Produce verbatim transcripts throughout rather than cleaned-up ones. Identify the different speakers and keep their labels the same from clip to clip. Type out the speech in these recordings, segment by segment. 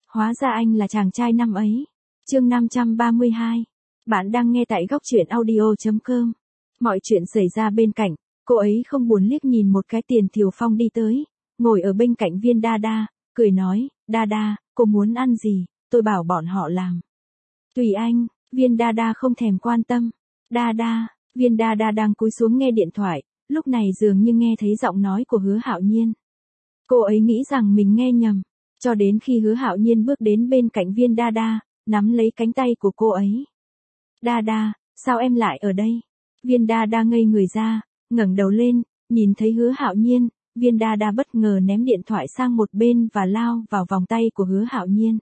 Speaker 1: Hóa ra anh là chàng trai năm ấy. Chương năm trăm ba mươi hai. Bạn đang nghe tại góc truyện audio chấm com. Mọi chuyện xảy ra bên cạnh, cô ấy không buồn liếc nhìn một cái. Tiền Thiều Phong đi tới, ngồi ở bên cạnh Viên Đa Đa, cười nói, Đa Đa, cô muốn ăn gì, tôi bảo bọn họ làm. Tùy anh, Viên Đa Đa không thèm quan tâm. Đa Đa, Viên Đa Đa đang cúi xuống nghe điện thoại, lúc này dường như nghe thấy giọng nói của Hứa Hạo Nhiên. Cô ấy nghĩ rằng mình nghe nhầm, cho đến khi Hứa Hạo Nhiên bước đến bên cạnh Viên Đa Đa, nắm lấy cánh tay của cô ấy. Đa Đa, sao em lại ở đây? Viên Đa Đa ngây người ra, ngẩng đầu lên, nhìn thấy Hứa Hạo Nhiên, Viên Đa Đa bất ngờ ném điện thoại sang một bên và lao vào vòng tay của Hứa Hạo Nhiên.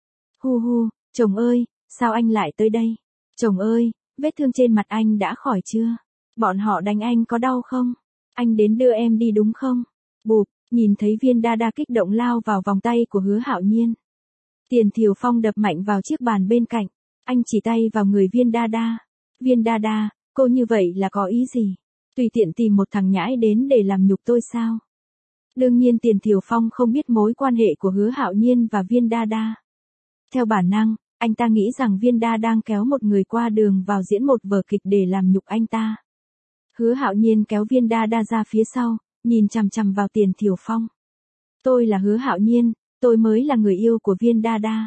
Speaker 1: Hu hu, chồng ơi, sao anh lại tới đây? Chồng ơi, vết thương trên mặt anh đã khỏi chưa? Bọn họ đánh anh có đau không? Anh đến đưa em đi đúng không? Bụp, nhìn thấy Viên Đa Đa kích động lao vào vòng tay của Hứa Hạo Nhiên. Tiền Thiều Phong đập mạnh vào chiếc bàn bên cạnh, anh chỉ tay vào người Viên Đa Đa. Viên Đa Đa, cô như vậy là có ý gì? Tùy tiện tìm một thằng nhãi đến để làm nhục tôi sao? Đương nhiên Tiền Thiều Phong không biết mối quan hệ của Hứa Hạo Nhiên và Viên Đa Đa. Theo bản năng, anh ta nghĩ rằng Viên Đa đang kéo một người qua đường vào diễn một vở kịch để làm nhục anh ta. Hứa Hạo Nhiên kéo Viên Đa Đa ra phía sau, nhìn chằm chằm vào Tiền Thiều Phong. Tôi là Hứa Hạo Nhiên, tôi mới là người yêu của Viên Đa Đa.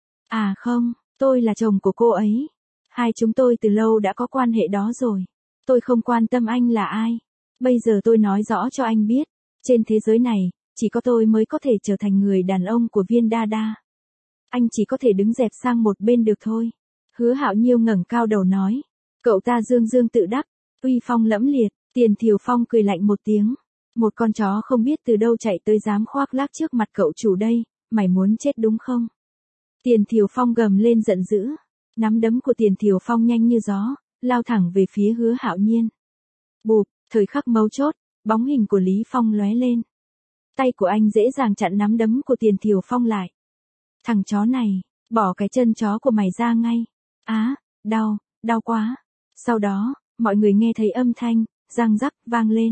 Speaker 1: À không, tôi là chồng của cô ấy. Hai chúng tôi từ lâu đã có quan hệ đó rồi. Tôi không quan tâm anh là ai. Bây giờ tôi nói rõ cho anh biết, trên thế giới này, chỉ có tôi mới có thể trở thành người đàn ông của Viên Đa Đa. Anh chỉ có thể đứng dẹp sang một bên được thôi. Hứa Hạo Nhiên ngẩng cao đầu nói. Cậu ta dương dương tự đắc, uy phong lẫm liệt. Tiền Thiều Phong cười lạnh một tiếng. Một con chó không biết từ đâu chạy tới dám khoác lác trước mặt cậu chủ đây, mày muốn chết đúng không? Tiền Thiều Phong gầm lên giận dữ. Nắm đấm của Tiền Thiều Phong nhanh như gió, lao thẳng về phía Hứa Hạo Nhiên. Bụp, thời khắc mấu chốt, bóng hình của Lý Phong lóe lên. Tay của anh dễ dàng chặn nắm đấm của Tiền Thiều Phong lại. Thằng chó này, bỏ cái chân chó của mày ra ngay. Á, đau, đau quá. Sau đó, mọi người nghe thấy âm thanh, răng rắc, vang lên.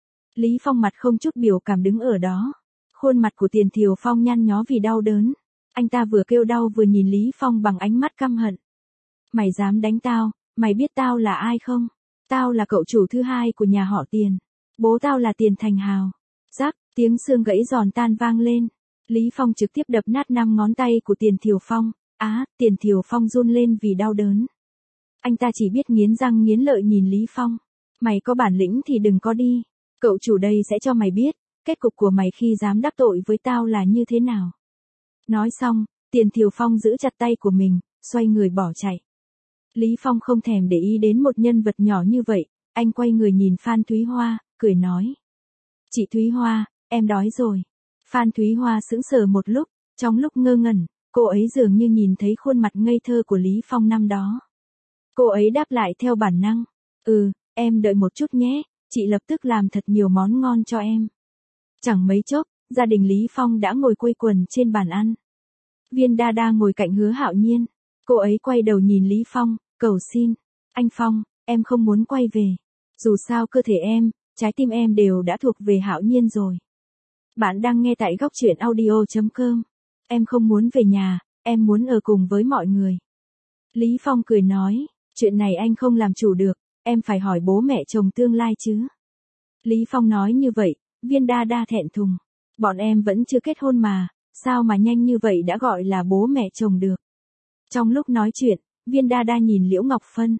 Speaker 1: Lý Phong mặt không chút biểu cảm đứng ở đó. Khuôn mặt của Tiền Thiều Phong nhăn nhó vì đau đớn. Anh ta vừa kêu đau vừa nhìn Lý Phong bằng ánh mắt căm hận. Mày dám đánh tao, mày biết tao là ai không? Tao là cậu chủ thứ hai của nhà họ Tiền. Bố tao là Tiền Thành Hào. Rắc, tiếng xương gãy giòn tan vang lên. Lý Phong trực tiếp đập nát năm ngón tay của Tiền Thiều Phong. Á, Tiền Thiều Phong run lên vì đau đớn. Anh ta chỉ biết nghiến răng nghiến lợi nhìn Lý Phong. Mày có bản lĩnh thì đừng có đi. Cậu chủ đây sẽ cho mày biết, kết cục của mày khi dám đắc tội với tao là như thế nào. Nói xong, Tiền Thiều Phong giữ chặt tay của mình, xoay người bỏ chạy. Lý Phong không thèm để ý đến một nhân vật nhỏ như vậy, anh quay người nhìn Phan Thúy Hoa, cười nói. Chị Thúy Hoa, em đói rồi. Phan Thúy Hoa sững sờ một lúc, trong lúc ngơ ngẩn, cô ấy dường như nhìn thấy khuôn mặt ngây thơ của Lý Phong năm đó. Cô ấy đáp lại theo bản năng. Ừ, em đợi một chút nhé, chị lập tức làm thật nhiều món ngon cho em. Chẳng mấy chốc, gia đình Lý Phong đã ngồi quây quần trên bàn ăn. Viên Đa Đa ngồi cạnh Hứa Hạo Nhiên. Cô ấy quay đầu nhìn Lý Phong, cầu xin. Anh Phong, em không muốn quay về. Dù sao cơ thể em, trái tim em đều đã thuộc về Hạo Nhiên rồi. Bạn đang nghe tại góc truyện audio chấm com. Em không muốn về nhà, em muốn ở cùng với mọi người. Lý Phong cười nói, chuyện này anh không làm chủ được, em phải hỏi bố mẹ chồng tương lai chứ. Lý Phong nói như vậy, Viên Đa Đa thẹn thùng. Bọn em vẫn chưa kết hôn mà, sao mà nhanh như vậy đã gọi là bố mẹ chồng được. Trong lúc nói chuyện, Viên Đa Đa nhìn Liễu Ngọc Phân.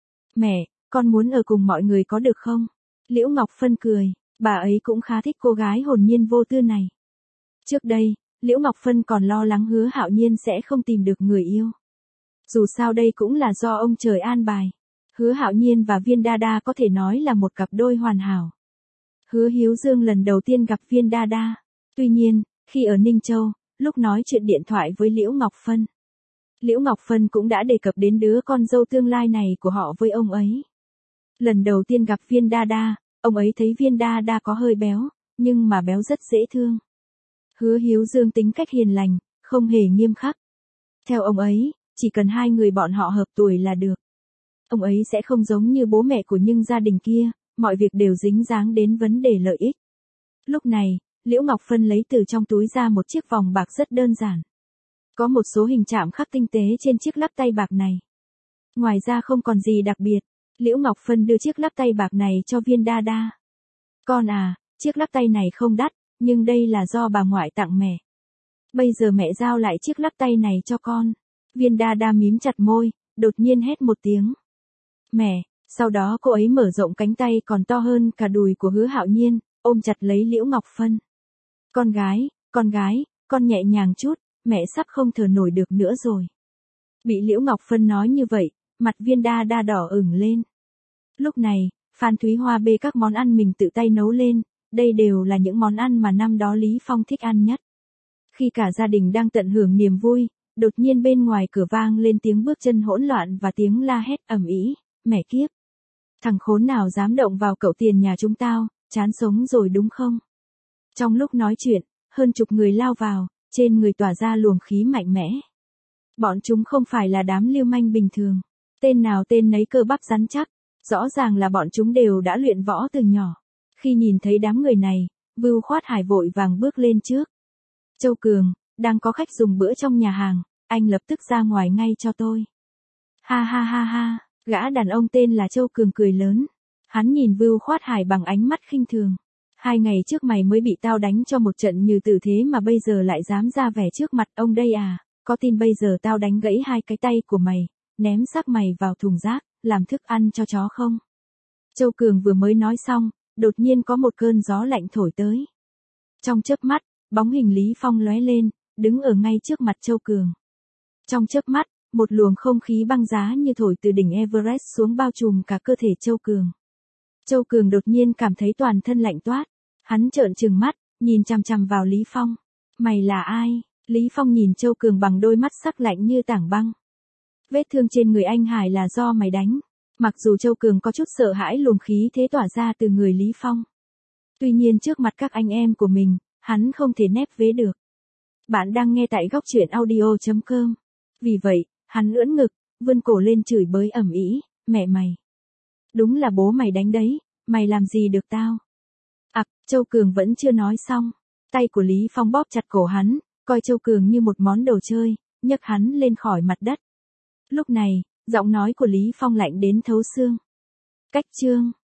Speaker 1: Mẹ, con muốn ở cùng mọi người có được không? Liễu Ngọc Phân cười, bà ấy cũng khá thích cô gái hồn nhiên vô tư này. Trước đây, Liễu Ngọc Phân còn lo lắng Hứa Hạo Nhiên sẽ không tìm được người yêu. Dù sao đây cũng là do ông trời an bài. Hứa Hạo Nhiên và Viên Đa Đa có thể nói là một cặp đôi hoàn hảo. Hứa Hiếu Dương lần đầu tiên gặp Viên Đa Đa. Tuy nhiên, khi ở Ninh Châu, lúc nói chuyện điện thoại với Liễu Ngọc Phân, Liễu Ngọc Phân cũng đã đề cập đến đứa con dâu tương lai này của họ với ông ấy. Lần đầu tiên gặp Viên Đa Đa, ông ấy thấy Viên Đa Đa có hơi béo, nhưng mà béo rất dễ thương. Hứa Hiếu Dương tính cách hiền lành, không hề nghiêm khắc. Theo ông ấy, chỉ cần hai người bọn họ hợp tuổi là được. Ông ấy sẽ không giống như bố mẹ của những gia đình kia, mọi việc đều dính dáng đến vấn đề lợi ích. Lúc này, Liễu Ngọc Phân lấy từ trong túi ra một chiếc vòng bạc rất đơn giản. Có một số hình chạm khắc tinh tế trên chiếc lắc tay bạc này. Ngoài ra không còn gì đặc biệt, Liễu Ngọc Phân đưa chiếc lắc tay bạc này cho Viên Đa Đa. Con à, chiếc lắc tay này không đắt, nhưng đây là do bà ngoại tặng mẹ. Bây giờ mẹ giao lại chiếc lắc tay này cho con. Viên Đa Đa mím chặt môi, đột nhiên hét một tiếng. Mẹ, sau đó cô ấy mở rộng cánh tay còn to hơn cả đùi của Hứa Hạo Nhiên, ôm chặt lấy Liễu Ngọc Phân. Con gái, con gái, con nhẹ nhàng chút, mẹ sắp không thở nổi được nữa rồi. Bị Liễu Ngọc Phân nói như vậy, mặt Viên Đa Đa đỏ ửng lên. Lúc này, Phan Thúy Hoa bê các món ăn mình tự tay nấu lên, đây đều là những món ăn mà năm đó Lý Phong thích ăn nhất. Khi cả gia đình đang tận hưởng niềm vui, đột nhiên bên ngoài cửa vang lên tiếng bước chân hỗn loạn và tiếng la hét ầm ĩ, mẹ kiếp. Thằng khốn nào dám động vào cậu tiền nhà chúng tao, chán sống rồi đúng không? Trong lúc nói chuyện, hơn chục người lao vào, trên người tỏa ra luồng khí mạnh mẽ. Bọn chúng không phải là đám lưu manh bình thường, tên nào tên nấy cơ bắp rắn chắc, rõ ràng là bọn chúng đều đã luyện võ từ nhỏ. Khi nhìn thấy đám người này, Vưu Khoát Hải vội vàng bước lên trước. Châu Cường, đang có khách dùng bữa trong nhà hàng, anh lập tức ra ngoài ngay cho tôi. Ha ha ha ha, gã đàn ông tên là Châu Cường cười lớn. Hắn nhìn Vưu Khoát Hải bằng ánh mắt khinh thường. Hai ngày trước mày mới bị tao đánh cho một trận như tử thế mà bây giờ lại dám ra vẻ trước mặt ông đây à, có tin bây giờ tao đánh gãy hai cái tay của mày, ném xác mày vào thùng rác, làm thức ăn cho chó không? Châu Cường vừa mới nói xong, đột nhiên có một cơn gió lạnh thổi tới. Trong chớp mắt, bóng hình Lý Phong lóe lên, đứng ở ngay trước mặt Châu Cường. Trong chớp mắt, một luồng không khí băng giá như thổi từ đỉnh Everest xuống bao trùm cả cơ thể Châu Cường. Châu Cường đột nhiên cảm thấy toàn thân lạnh toát. Hắn trợn trừng mắt, nhìn chằm chằm vào Lý Phong. Mày là ai? Lý Phong nhìn Châu Cường bằng đôi mắt sắc lạnh như tảng băng. Vết thương trên người anh Hải là do mày đánh. Mặc dù Châu Cường có chút sợ hãi luồng khí thế tỏa ra từ người Lý Phong. Tuy nhiên trước mặt các anh em của mình, hắn không thể nép vế được. Bạn đang nghe tại góc truyện audio chấm com. Vì vậy, hắn ưỡn ngực, vươn cổ lên chửi bới ầm ĩ, mẹ mày. Đúng là bố mày đánh đấy, mày làm gì được tao? Ặc, à, Châu Cường vẫn chưa nói xong. Tay của Lý Phong bóp chặt cổ hắn, coi Châu Cường như một món đồ chơi, nhấc hắn lên khỏi mặt đất. Lúc này, giọng nói của Lý Phong lạnh đến thấu xương. Cách chương.